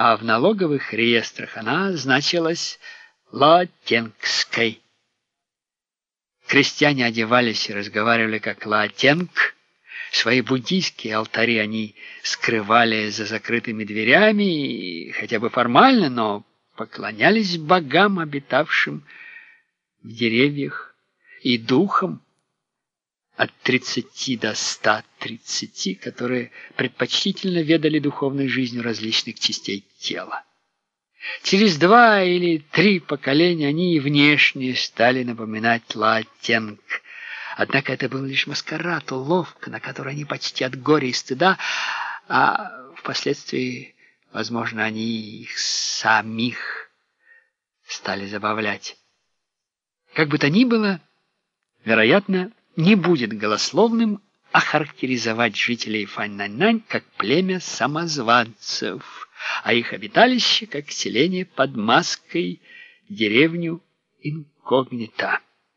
а в налоговых реестрах она значилась Лаотенгской. Крестьяне одевались и разговаривали как лаотенг. Свои буддийские алтари они скрывали за закрытыми дверями, и хотя бы формально, но поклонялись богам, обитавшим в деревьях, и духам от 30 до 130, которые предпочтительно ведали духовной жизнью различных частей тела. Через 2 или 3 поколения они и внешне стали напоминать лаотенг. Однако это был лишь маскарад, уловка, на которой они почти от горя и стыда, а впоследствии, возможно, они их самих стали забавлять. Как бы то ни было, вероятно, не будет голословным охарактеризовать жителей Фаньнаньнань как племя самозванцев, а их обиталище как селение под маской, деревню инкогнито.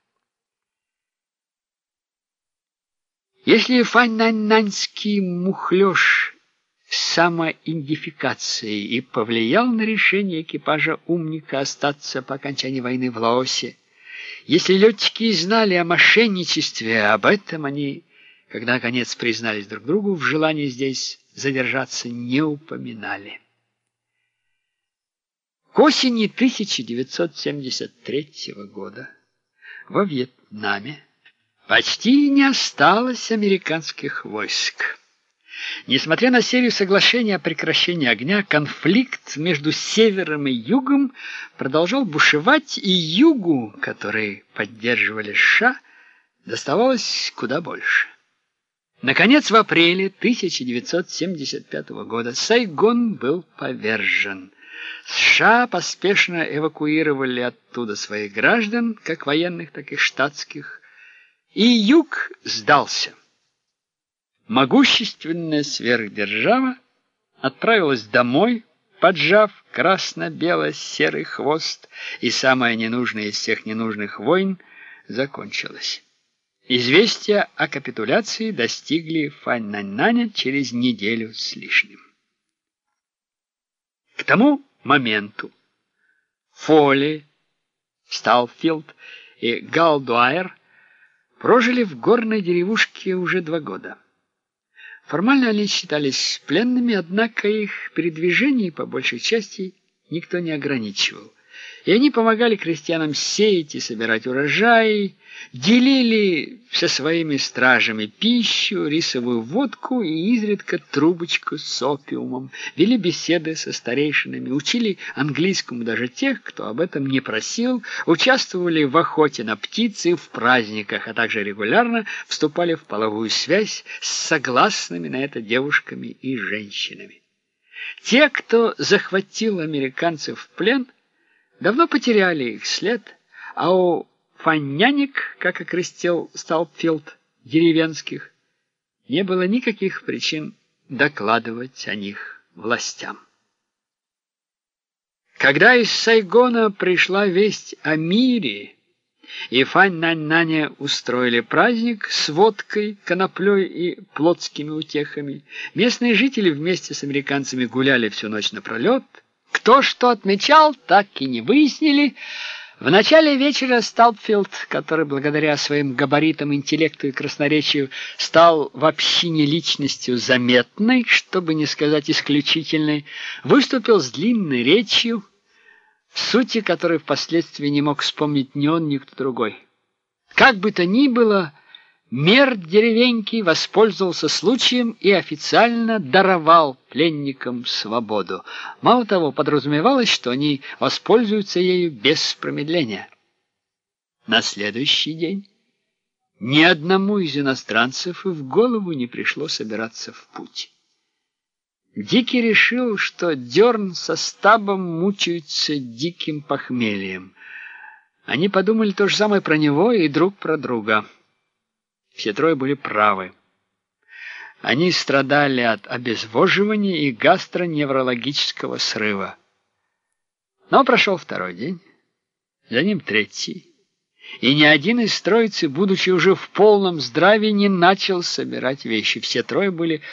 Если фаньнаньнаньский мухлёж самоидентификацией и повлиял на решение экипажа умника остаться по окончании войны в Лаосе, если летчики знали о мошенничестве, об этом они, когда наконец признались друг другу в желании здесь задержаться, не упоминали. К осени 1973 года во Вьетнаме почти не осталось американских войск. Несмотря на серию соглашений о прекращении огня, конфликт между севером и югом продолжал бушевать, и югу, который поддерживали США, доставалось куда больше. Наконец, в апреле 1975 года Сайгон был повержен. США поспешно эвакуировали оттуда своих граждан, как военных, так и штатских, и юг сдался. Могущественная сверхдержава отправилась домой, поджав красно-бело-серый хвост, и самая ненужная из всех ненужных войн закончилась. Известия о капитуляции достигли Фаньнаньнаня через неделю с лишним. К тому моменту Фолли, Сталфилд и Галдуайер прожили в горной деревушке уже 2 года. Формально они считались пленными, однако их передвижений по большей части никто не ограничивал. И они помогали крестьянам сеять и собирать урожай, делили со своими стражами пищу, рисовую водку и изредка трубочку с опиумом, вели беседы со старейшинами, учили английскому даже тех, кто об этом не просил, участвовали в охоте на птиц и в праздниках, а также регулярно вступали в половую связь с согласными на это девушками и женщинами. Те, кто захватил американцев в плен, давно потеряли их след, а у фаньнянек, как окрестил Сталпфилд, деревенских, не было никаких причин докладывать о них властям. Когда из Сайгона пришла весть о мире, и Фаньнаньнане устроили праздник с водкой, коноплей и плотскими утехами, местные жители вместе с американцами гуляли всю ночь напролет. Кто что отмечал, так и не выяснили. В начале вечера Сталпфилд, который благодаря своим габаритам, интеллекту и красноречию стал в общине личностью заметной, чтобы не сказать исключительной, выступил с длинной речью, в сути которой впоследствии не мог вспомнить ни он, ни кто другой. Как бы то ни было, мэр деревеньки воспользовался случаем и официально даровал пленникам свободу. Мало того, подразумевалось, что они воспользуются ею без промедления. На следующий день ни одному из иностранцев и в голову не пришло собираться в путь. Дикий решил, что Дерн со Стабом мучаются диким похмельем. Они подумали то же самое про него и друг про друга. Все трое были правы. Они страдали от обезвоживания и гастроневрологического срыва. Но прошел 2-й день, за ним 3-й, и ни один из троицы, будучи уже в полном здравии, не начал собирать вещи. Все трое были